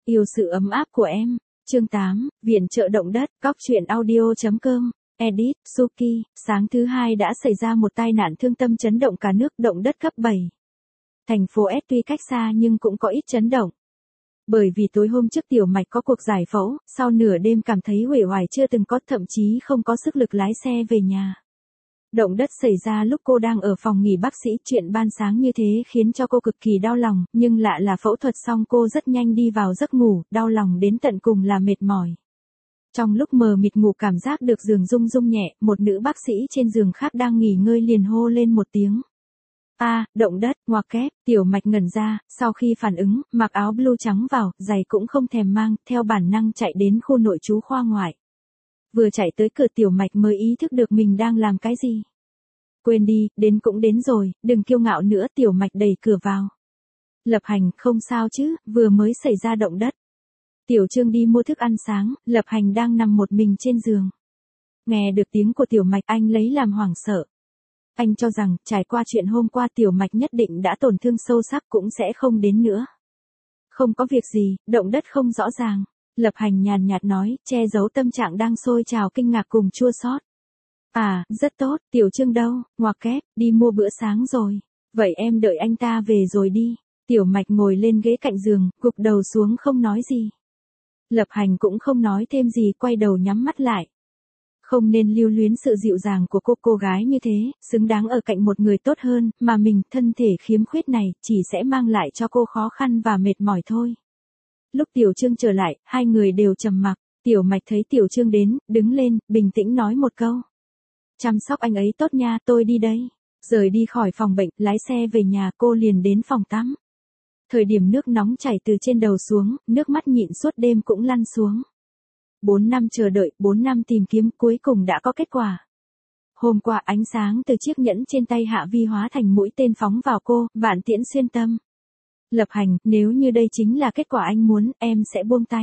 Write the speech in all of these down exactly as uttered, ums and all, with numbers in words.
Yêu sự ấm áp của em. Chương tám, Viện trợ động đất, cóc truyện audio chấm com, edit, Suki. Sáng thứ hai đã xảy ra một tai nạn thương tâm chấn động cả nước, động đất cấp bảy. Thành phố S tuy cách xa nhưng cũng có ít chấn động. Bởi vì tối hôm trước Tiểu Mạch có cuộc giải phẫu, sau nửa đêm cảm thấy uể oải chưa từng có, thậm chí không có sức lực lái xe về nhà. Động đất xảy ra lúc cô đang ở phòng nghỉ bác sĩ, chuyện ban sáng như thế khiến cho cô cực kỳ đau lòng, nhưng lạ là phẫu thuật xong cô rất nhanh đi vào giấc ngủ, đau lòng đến tận cùng là mệt mỏi. Trong lúc mờ mịt ngủ cảm giác được giường rung rung nhẹ, một nữ bác sĩ trên giường khác đang nghỉ ngơi liền hô lên một tiếng. A, à, động đất, ngoặc kép. Tiểu Mạch ngẩn ra, sau khi phản ứng, mặc áo blue trắng vào, giày cũng không thèm mang, theo bản năng chạy đến khu nội trú khoa ngoại. Vừa chạy tới cửa Tiểu Mạch mới ý thức được mình đang làm cái gì. Quên đi, đến cũng đến rồi, đừng kiêu ngạo nữa. Tiểu Mạch đẩy cửa vào. Lập Hành, không sao chứ, vừa mới xảy ra động đất. Tiểu Trương đi mua thức ăn sáng, Lập Hành đang nằm một mình trên giường. Nghe được tiếng của Tiểu Mạch anh lấy làm hoảng sợ. Anh cho rằng, trải qua chuyện hôm qua Tiểu Mạch nhất định đã tổn thương sâu sắc cũng sẽ không đến nữa. Không có việc gì, động đất không rõ ràng. Lập Hành nhàn nhạt nói, che giấu tâm trạng đang sôi trào kinh ngạc cùng chua xót. À, rất tốt, Tiểu Trương đâu, ngoặc kép, đi mua bữa sáng rồi. Vậy em đợi anh ta về rồi đi. Tiểu Mạch ngồi lên ghế cạnh giường, gục đầu xuống không nói gì. Lập Hành cũng không nói thêm gì, quay đầu nhắm mắt lại. Không nên lưu luyến sự dịu dàng của cô cô gái như thế, xứng đáng ở cạnh một người tốt hơn, mà mình, thân thể khiếm khuyết này, chỉ sẽ mang lại cho cô khó khăn và mệt mỏi thôi. Lúc Tiểu Trương trở lại, hai người đều trầm mặc. Tiểu Mạch thấy Tiểu Trương đến, đứng lên, bình tĩnh nói một câu. Chăm sóc anh ấy tốt nha, tôi đi đây. Rời đi khỏi phòng bệnh, lái xe về nhà, cô liền đến phòng tắm. Thời điểm nước nóng chảy từ trên đầu xuống, nước mắt nhịn suốt đêm cũng lăn xuống. Bốn năm chờ đợi, bốn năm tìm kiếm, cuối cùng đã có kết quả. Hôm qua ánh sáng từ chiếc nhẫn trên tay Hạ Vi hóa thành mũi tên phóng vào cô, vạn tiễn xuyên tâm. Lập Hành, nếu như đây chính là kết quả anh muốn, em sẽ buông tay.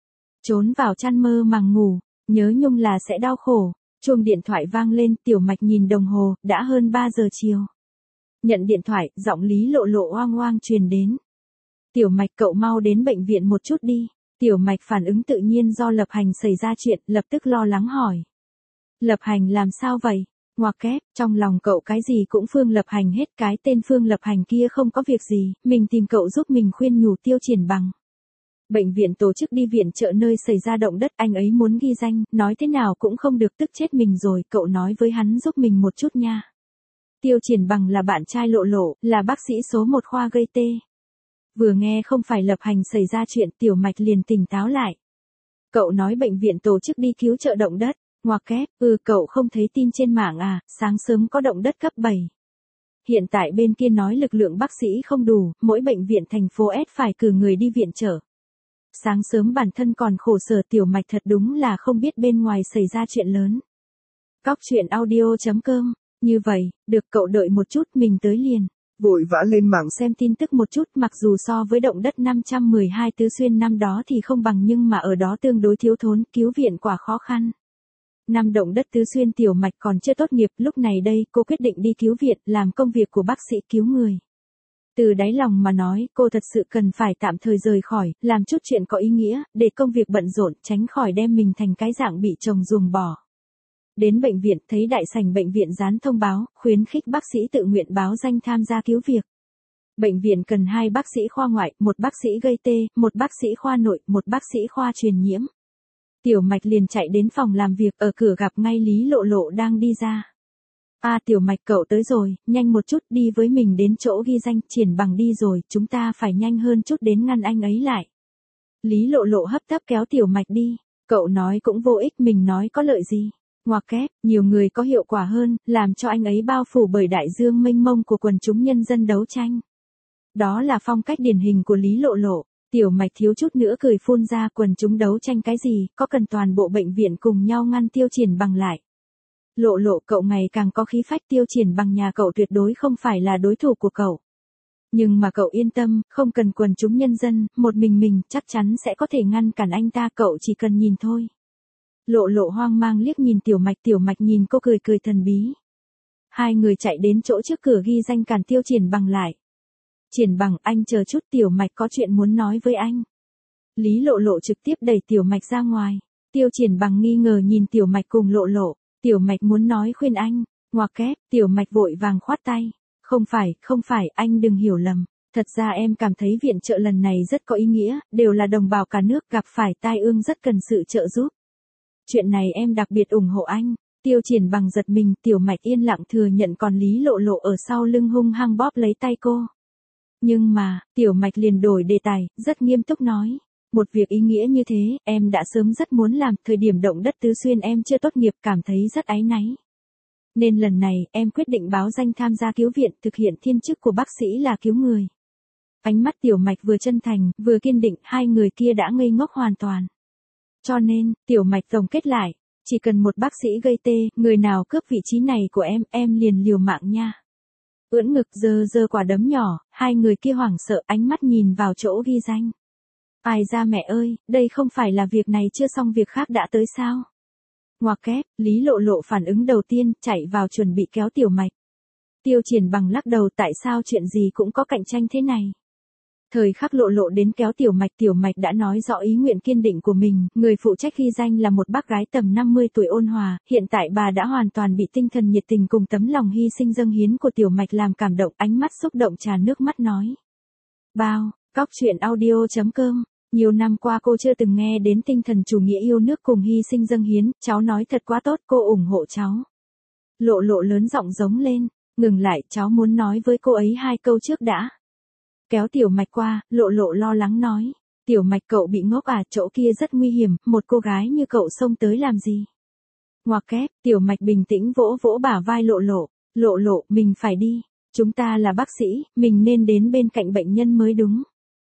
Trốn vào chăn mơ màng ngủ, nhớ nhung là sẽ đau khổ. Chuông điện thoại vang lên, Tiểu Mạch nhìn đồng hồ, đã hơn ba giờ chiều. Nhận điện thoại, giọng Lý Lộ Lộ oang oang truyền đến. Tiểu Mạch, cậu mau đến bệnh viện một chút đi. Tiểu Mạch phản ứng tự nhiên do Lập Hành xảy ra chuyện, lập tức lo lắng hỏi. Lập Hành làm sao vậy? Ngoặc kép, trong lòng cậu cái gì cũng Phương Lập Hành hết, cái tên Phương Lập Hành kia không có việc gì, mình tìm cậu giúp mình khuyên nhủ Tiêu Triển Bằng. Bệnh viện tổ chức đi viện trợ nơi xảy ra động đất, anh ấy muốn ghi danh, nói thế nào cũng không được, tức chết mình rồi, cậu nói với hắn giúp mình một chút nha. Tiêu Triển Bằng là bạn trai Lộ Lộ, là bác sĩ số một khoa gây tê. Vừa nghe không phải Lập Hành xảy ra chuyện, Tiểu Mạch liền tỉnh táo lại. Cậu nói bệnh viện tổ chức đi cứu trợ động đất, ngoặc kép, ừ cậu không thấy tin trên mạng à, sáng sớm có động đất cấp bảy. Hiện tại bên kia nói lực lượng bác sĩ không đủ, mỗi bệnh viện thành phố S phải cử người đi viện trợ. Sáng sớm bản thân còn khổ sở. Tiểu Mạch thật đúng là không biết bên ngoài xảy ra chuyện lớn. Cóc truyện audio chấm com, như vậy, được cậu đợi một chút, mình tới liền. Vội vã lên mạng xem tin tức một chút, mặc dù so với động đất năm trăm mười hai Tứ Xuyên năm đó thì không bằng, nhưng mà ở đó tương đối thiếu thốn, cứu viện quả khó khăn. Năm động đất Tứ Xuyên Tiểu Mạch còn chưa tốt nghiệp, lúc này đây cô quyết định đi cứu viện, làm công việc của bác sĩ cứu người. Từ đáy lòng mà nói, cô thật sự cần phải tạm thời rời khỏi, làm chút chuyện có ý nghĩa, để công việc bận rộn, tránh khỏi đem mình thành cái dạng bị chồng ruồng bỏ. Đến bệnh viện, thấy đại sảnh bệnh viện dán thông báo, khuyến khích bác sĩ tự nguyện báo danh tham gia cứu việc. Bệnh viện cần hai bác sĩ khoa ngoại, một bác sĩ gây tê, một bác sĩ khoa nội, một bác sĩ khoa truyền nhiễm. Tiểu Mạch liền chạy đến phòng làm việc, ở cửa gặp ngay Lý Lộ Lộ đang đi ra. À Tiểu Mạch, cậu tới rồi, nhanh một chút, đi với mình đến chỗ ghi danh. Triển Bằng đi rồi, chúng ta phải nhanh hơn chút đến ngăn anh ấy lại. Lý Lộ Lộ hấp tấp kéo Tiểu Mạch đi. Cậu nói cũng vô ích, mình nói có lợi gì. Ngoặc kép, nhiều người có hiệu quả hơn, làm cho anh ấy bao phủ bởi đại dương mênh mông của quần chúng nhân dân đấu tranh. Đó là phong cách điển hình của Lý Lộ Lộ. Tiểu Mạch thiếu chút nữa cười phun ra, quần chúng đấu tranh cái gì, có cần toàn bộ bệnh viện cùng nhau ngăn Tiêu Triển Bằng lại. Lộ Lộ, cậu ngày càng có khí phách, Tiêu Triển Bằng nhà cậu tuyệt đối không phải là đối thủ của cậu. Nhưng mà cậu yên tâm, không cần quần chúng nhân dân, một mình mình chắc chắn sẽ có thể ngăn cản anh ta, cậu chỉ cần nhìn thôi. Lộ Lộ hoang mang liếc nhìn Tiểu Mạch, Tiểu Mạch nhìn cô cười cười thần bí. Hai người chạy đến chỗ trước cửa ghi danh cản Tiêu Triển Bằng lại. Triển Bằng, anh chờ chút, Tiểu Mạch có chuyện muốn nói với anh. Lý Lộ Lộ trực tiếp đẩy Tiểu Mạch ra ngoài. Tiêu Triển Bằng nghi ngờ nhìn Tiểu Mạch cùng Lộ Lộ. Tiểu Mạch muốn nói khuyên anh. Ngoặc kép, Tiểu Mạch vội vàng khoát tay. Không phải, không phải, anh đừng hiểu lầm. Thật ra em cảm thấy viện trợ lần này rất có ý nghĩa, đều là đồng bào cả nước gặp phải tai ương rất cần sự trợ giúp. Chuyện này em đặc biệt ủng hộ anh. Tiêu Triển Bằng giật mình, Tiểu Mạch yên lặng thừa nhận, còn Lý Lộ Lộ ở sau lưng hung hăng bóp lấy tay cô. Nhưng mà, Tiểu Mạch liền đổi đề tài, rất nghiêm túc nói. Một việc ý nghĩa như thế, em đã sớm rất muốn làm, thời điểm động đất Tứ Xuyên em chưa tốt nghiệp cảm thấy rất áy náy. Nên lần này, em quyết định báo danh tham gia cứu viện, thực hiện thiên chức của bác sĩ là cứu người. Ánh mắt Tiểu Mạch vừa chân thành, vừa kiên định, hai người kia đã ngây ngốc hoàn toàn. Cho nên, Tiểu Mạch tổng kết lại, chỉ cần một bác sĩ gây tê, người nào cướp vị trí này của em, em liền liều mạng nha. Ưỡn ngực giơ giơ quả đấm nhỏ, hai người kia hoảng sợ, ánh mắt nhìn vào chỗ ghi danh. Ai ra mẹ ơi, đây không phải là việc này chưa xong việc khác đã tới sao? Ngoặc kép, Lý Lộ Lộ phản ứng đầu tiên, chạy vào chuẩn bị kéo Tiểu Mạch. Tiêu Triển Bằng lắc đầu, tại sao chuyện gì cũng có cạnh tranh thế này? Thời khắc Lộ Lộ đến kéo Tiểu Mạch, Tiểu Mạch đã nói rõ ý nguyện kiên định của mình, người phụ trách ghi danh là một bác gái tầm năm mươi tuổi ôn hòa, hiện tại bà đã hoàn toàn bị tinh thần nhiệt tình cùng tấm lòng hy sinh dâng hiến của Tiểu Mạch làm cảm động, ánh mắt xúc động tràn nước mắt nói. Bao, cóc truyện audio chấm com. Nhiều năm qua cô chưa từng nghe đến tinh thần chủ nghĩa yêu nước cùng hy sinh dâng hiến, cháu nói thật quá tốt, cô ủng hộ cháu. Lộ Lộ lớn giọng giống lên, ngừng lại, cháu muốn nói với cô ấy hai câu trước đã. Kéo Tiểu Mạch qua, Lộ Lộ lo lắng nói. Tiểu Mạch, cậu bị ngốc à, chỗ kia rất nguy hiểm, một cô gái như cậu xông tới làm gì? Ngoặc kép, Tiểu Mạch bình tĩnh vỗ vỗ bả vai Lộ Lộ. Lộ Lộ, mình phải đi. Chúng ta là bác sĩ, mình nên đến bên cạnh bệnh nhân mới đúng.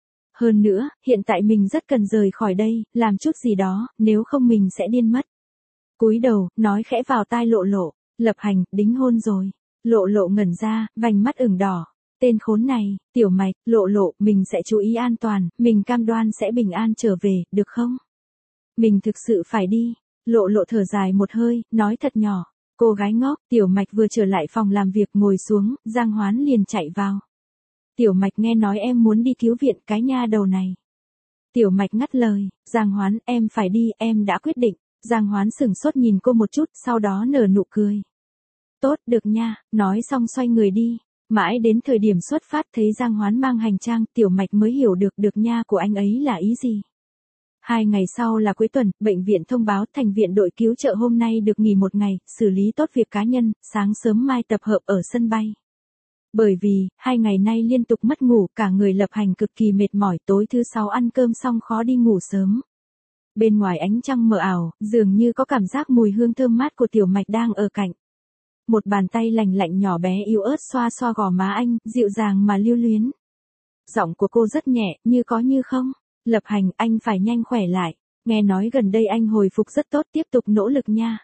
Hơn nữa, hiện tại mình rất cần rời khỏi đây, làm chút gì đó, nếu không mình sẽ điên mất. Cúi đầu, nói khẽ vào tai Lộ Lộ. Lập Hành, đính hôn rồi. Lộ Lộ ngẩn ra, vành mắt ửng đỏ. Tên khốn này, Tiểu Mạch, Lộ Lộ, mình sẽ chú ý an toàn, mình cam đoan sẽ bình an trở về, được không? Mình thực sự phải đi. Lộ Lộ thở dài một hơi, nói thật nhỏ. Cô gái ngốc, Tiểu Mạch vừa trở lại phòng làm việc ngồi xuống, Giang Hoán liền chạy vào. Tiểu Mạch, nghe nói em muốn đi cứu viện, cái nha đầu này. Tiểu Mạch ngắt lời, Giang Hoán, em phải đi, em đã quyết định. Giang Hoán sửng sốt nhìn cô một chút, sau đó nở nụ cười. Tốt, được nha, nói xong xoay người đi. Mãi đến thời điểm xuất phát thấy Giang Hoán mang hành trang, Tiểu Mạch mới hiểu được được nha của anh ấy là ý gì. Hai ngày sau là cuối tuần, bệnh viện thông báo thành viện đội cứu trợ hôm nay được nghỉ một ngày, xử lý tốt việc cá nhân, sáng sớm mai tập hợp ở sân bay. Bởi vì, hai ngày nay liên tục mất ngủ, cả người Lập Hành cực kỳ mệt mỏi, tối thứ sáu ăn cơm xong khó đi ngủ sớm. Bên ngoài ánh trăng mờ ảo, dường như có cảm giác mùi hương thơm mát của Tiểu Mạch đang ở cạnh. Một bàn tay lành lạnh nhỏ bé yếu ớt xoa xoa gò má anh, dịu dàng mà lưu luyến. Giọng của cô rất nhẹ, như có như không. Lập Hành, anh phải nhanh khỏe lại. Nghe nói gần đây anh hồi phục rất tốt, tiếp tục nỗ lực nha.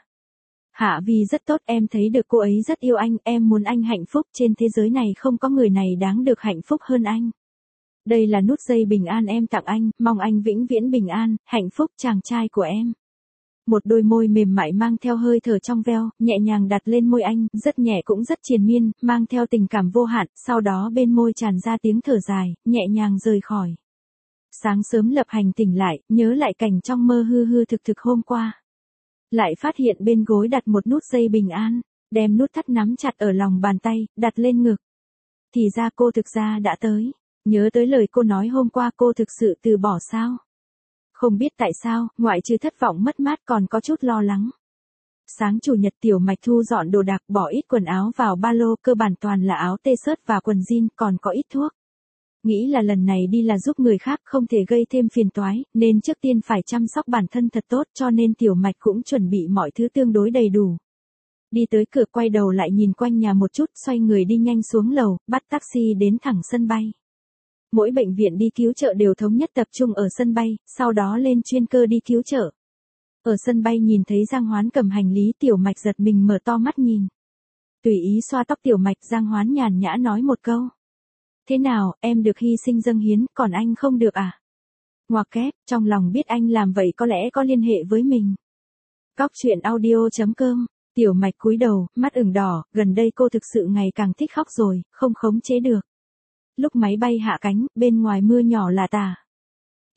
Hạ Vi rất tốt, em thấy được cô ấy rất yêu anh, em muốn anh hạnh phúc, trên thế giới này không có người này đáng được hạnh phúc hơn anh. Đây là nút dây bình an em tặng anh, mong anh vĩnh viễn bình an, hạnh phúc chàng trai của em. Một đôi môi mềm mại mang theo hơi thở trong veo, nhẹ nhàng đặt lên môi anh, rất nhẹ cũng rất triền miên, mang theo tình cảm vô hạn, sau đó bên môi tràn ra tiếng thở dài, nhẹ nhàng rời khỏi. Sáng sớm Lập Hành tỉnh lại, nhớ lại cảnh trong mơ hư hư thực thực hôm qua. Lại phát hiện bên gối đặt một nút dây bình an, đem nút thắt nắm chặt ở lòng bàn tay, đặt lên ngực. Thì ra cô thực ra đã tới, nhớ tới lời cô nói hôm qua, cô thực sự từ bỏ sao? Không biết tại sao, ngoại trừ thất vọng mất mát còn có chút lo lắng. Sáng chủ nhật Tiểu Mạch thu dọn đồ đạc, bỏ ít quần áo vào ba lô, cơ bản toàn là áo t-shirt và quần jean, còn có ít thuốc. Nghĩ là lần này đi là giúp người khác, không thể gây thêm phiền toái, nên trước tiên phải chăm sóc bản thân thật tốt, cho nên Tiểu Mạch cũng chuẩn bị mọi thứ tương đối đầy đủ. Đi tới cửa quay đầu lại nhìn quanh nhà một chút, xoay người đi nhanh xuống lầu, bắt taxi đến thẳng sân bay. Mỗi bệnh viện đi cứu trợ đều thống nhất tập trung ở sân bay, sau đó lên chuyên cơ đi cứu trợ. Ở sân bay nhìn thấy Giang Hoán cầm hành lý, Tiểu Mạch giật mình mở to mắt nhìn. Tùy ý xoa tóc Tiểu Mạch, Giang Hoán nhàn nhã nói một câu. Thế nào, em được hy sinh dâng hiến, còn anh không được à? Ngoặc kép, trong lòng biết anh làm vậy có lẽ có liên hệ với mình. Cóc truyện audio chấm com. Tiểu Mạch cúi đầu, mắt ửng đỏ, gần đây cô thực sự ngày càng thích khóc rồi, không khống chế được. Lúc máy bay hạ cánh, bên ngoài mưa nhỏ là tả.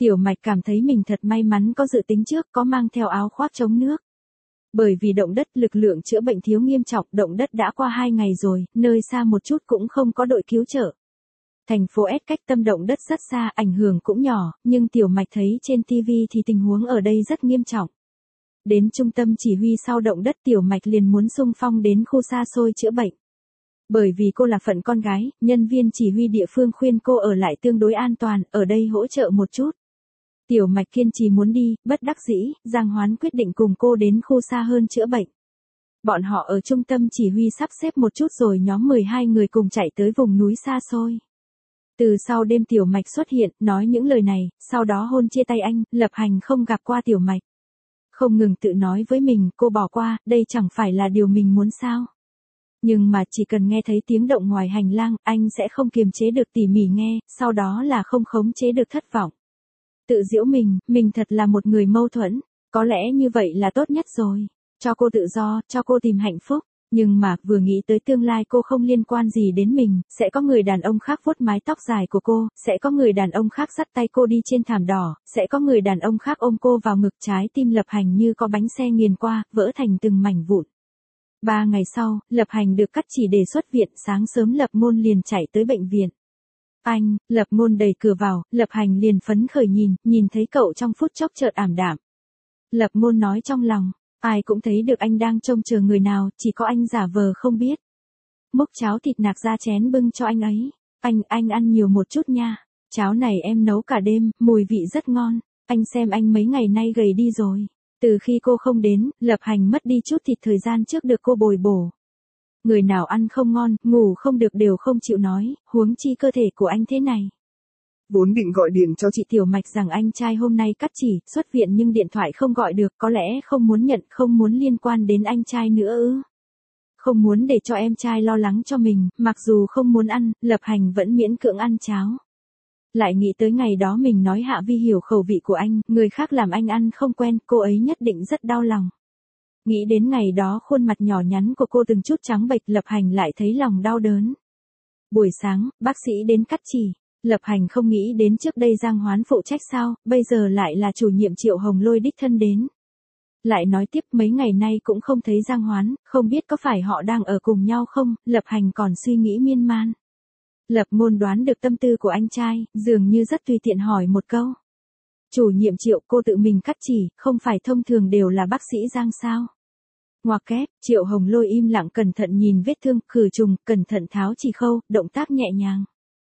Tiểu Mạch cảm thấy mình thật may mắn có dự tính trước, có mang theo áo khoác chống nước. Bởi vì động đất lực lượng chữa bệnh thiếu nghiêm trọng, động đất đã qua hai ngày rồi, nơi xa một chút cũng không có đội cứu trợ. Thành phố S cách tâm động đất rất xa, ảnh hưởng cũng nhỏ, nhưng Tiểu Mạch thấy trên ti vi thì tình huống ở đây rất nghiêm trọng. Đến trung tâm chỉ huy sau động đất, Tiểu Mạch liền muốn xung phong đến khu xa xôi chữa bệnh. Bởi vì cô là phận con gái, nhân viên chỉ huy địa phương khuyên cô ở lại tương đối an toàn, ở đây hỗ trợ một chút. Tiểu Mạch kiên trì muốn đi, bất đắc dĩ, Giang Hoán quyết định cùng cô đến khu xa hơn chữa bệnh. Bọn họ ở trung tâm chỉ huy sắp xếp một chút rồi nhóm mười hai người cùng chạy tới vùng núi xa xôi. Từ sau đêm Tiểu Mạch xuất hiện, nói những lời này, sau đó hôn chia tay anh, Lập Hành không gặp qua Tiểu Mạch. Không ngừng tự nói với mình, cô bỏ qua, đây chẳng phải là điều mình muốn sao. Nhưng mà chỉ cần nghe thấy tiếng động ngoài hành lang, anh sẽ không kiềm chế được tỉ mỉ nghe, sau đó là không khống chế được thất vọng. Tự giễu mình, mình thật là một người mâu thuẫn, có lẽ như vậy là tốt nhất rồi. Cho cô tự do, cho cô tìm hạnh phúc. Nhưng mà, vừa nghĩ tới tương lai cô không liên quan gì đến mình, sẽ có người đàn ông khác vuốt mái tóc dài của cô, sẽ có người đàn ông khác dắt tay cô đi trên thảm đỏ, sẽ có người đàn ông khác ôm cô vào ngực, trái tim Lập Hành như có bánh xe nghiền qua, vỡ thành từng mảnh vụn. Ba ngày sau, Lập Hành được cắt chỉ để xuất viện, sáng sớm Lập Ngôn liền chạy tới bệnh viện. Anh, Lập Ngôn đẩy cửa vào, Lập Hành liền phấn khởi nhìn, nhìn thấy cậu trong phút chốc chợt ảm đạm. Lập Ngôn nói trong lòng, ai cũng thấy được anh đang trông chờ người nào, chỉ có anh giả vờ không biết. Múc cháo thịt nạc ra chén bưng cho anh ấy. Anh, anh ăn nhiều một chút nha. Cháo này em nấu cả đêm, mùi vị rất ngon. Anh xem anh mấy ngày nay gầy đi rồi. Từ khi cô không đến, Lập Hành mất đi chút thịt thời gian trước được cô bồi bổ. Người nào ăn không ngon, ngủ không được đều không chịu nói, huống chi cơ thể của anh thế này. Vốn định gọi điện cho chị Tiểu Mạch rằng anh trai hôm nay cắt chỉ, xuất viện nhưng điện thoại không gọi được, có lẽ không muốn nhận, không muốn liên quan đến anh trai nữa ư. Không muốn để cho em trai lo lắng cho mình, mặc dù không muốn ăn, Lập Hành vẫn miễn cưỡng ăn cháo. Lại nghĩ tới ngày đó mình nói Hạ Vi hiểu khẩu vị của anh, người khác làm anh ăn không quen, cô ấy nhất định rất đau lòng. Nghĩ đến ngày đó khuôn mặt nhỏ nhắn của cô từng chút trắng bệch, Lập Hành lại thấy lòng đau đớn. Buổi sáng, bác sĩ đến cắt chỉ. Lập Hành không nghĩ đến trước đây Giang Hoán phụ trách sao, bây giờ lại là chủ nhiệm Triệu Hồng Lôi đích thân đến. Lại nói tiếp mấy ngày nay cũng không thấy Giang Hoán, không biết có phải họ đang ở cùng nhau không, Lập Hành còn suy nghĩ miên man. Lập Ngôn đoán được tâm tư của anh trai, dường như rất tùy tiện hỏi một câu. Chủ nhiệm Triệu, cô tự mình cắt chỉ, không phải thông thường đều là bác sĩ Giang sao? Ngoặc kép, Triệu Hồng Lôi im lặng cẩn thận nhìn vết thương, khử trùng, cẩn thận tháo chỉ khâu, động tác nhẹ nhàng.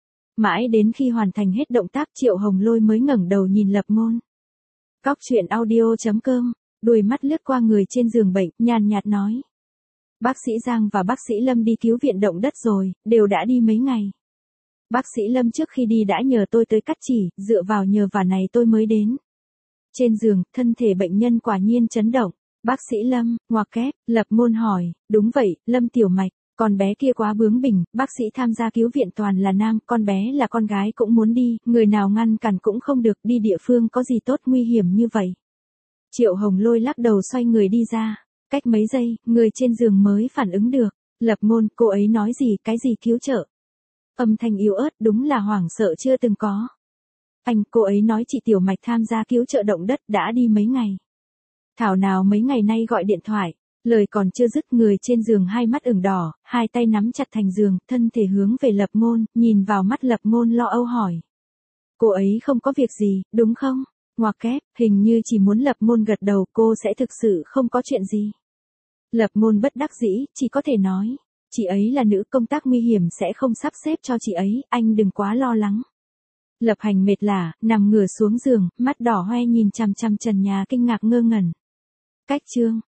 Mãi đến khi hoàn thành hết động tác, Triệu Hồng Lôi mới ngẩng đầu nhìn Lập Ngôn. Cóc truyện audio chấm com, đuôi mắt lướt qua người trên giường bệnh, nhàn nhạt nói. Bác sĩ Giang và bác sĩ Lâm đi cứu viện động đất rồi, đều đã đi mấy ngày. Bác sĩ Lâm trước khi đi đã nhờ tôi tới cắt chỉ, dựa vào nhờ vả này tôi mới đến. Trên giường, thân thể bệnh nhân quả nhiên chấn động. Bác sĩ Lâm, ngoặc kép, Lập Ngôn hỏi, đúng vậy, Lâm Tiểu Mạch. Con bé kia quá bướng bỉnh, bác sĩ tham gia cứu viện toàn là nam, con bé là con gái cũng muốn đi, người nào ngăn cản cũng không được, đi địa phương có gì tốt nguy hiểm như vậy. Triệu Hồng Lôi lắc đầu xoay người đi ra, cách mấy giây, người trên giường mới phản ứng được. Lập Ngôn, cô ấy nói gì, cái gì cứu trợ? Âm thanh yếu ớt, đúng là hoảng sợ chưa từng có. Anh, cô ấy nói chị Tiểu Mạch tham gia cứu trợ động đất đã đi mấy ngày. Thảo nào mấy ngày nay gọi điện thoại. Lời còn chưa dứt, người trên giường hai mắt ửng đỏ, hai tay nắm chặt thành giường, thân thể hướng về Lập Ngôn, nhìn vào mắt Lập Ngôn lo âu hỏi. Cô ấy không có việc gì, đúng không? Ngoặc kép, hình như chỉ muốn Lập Ngôn gật đầu, cô sẽ thực sự không có chuyện gì. Lập Ngôn bất đắc dĩ, chỉ có thể nói. Chị ấy là nữ, công tác nguy hiểm sẽ không sắp xếp cho chị ấy, anh đừng quá lo lắng. Lập Hành mệt lả, nằm ngửa xuống giường, mắt đỏ hoe nhìn chằm chằm trần nhà kinh ngạc ngơ ngẩn. Cách chương.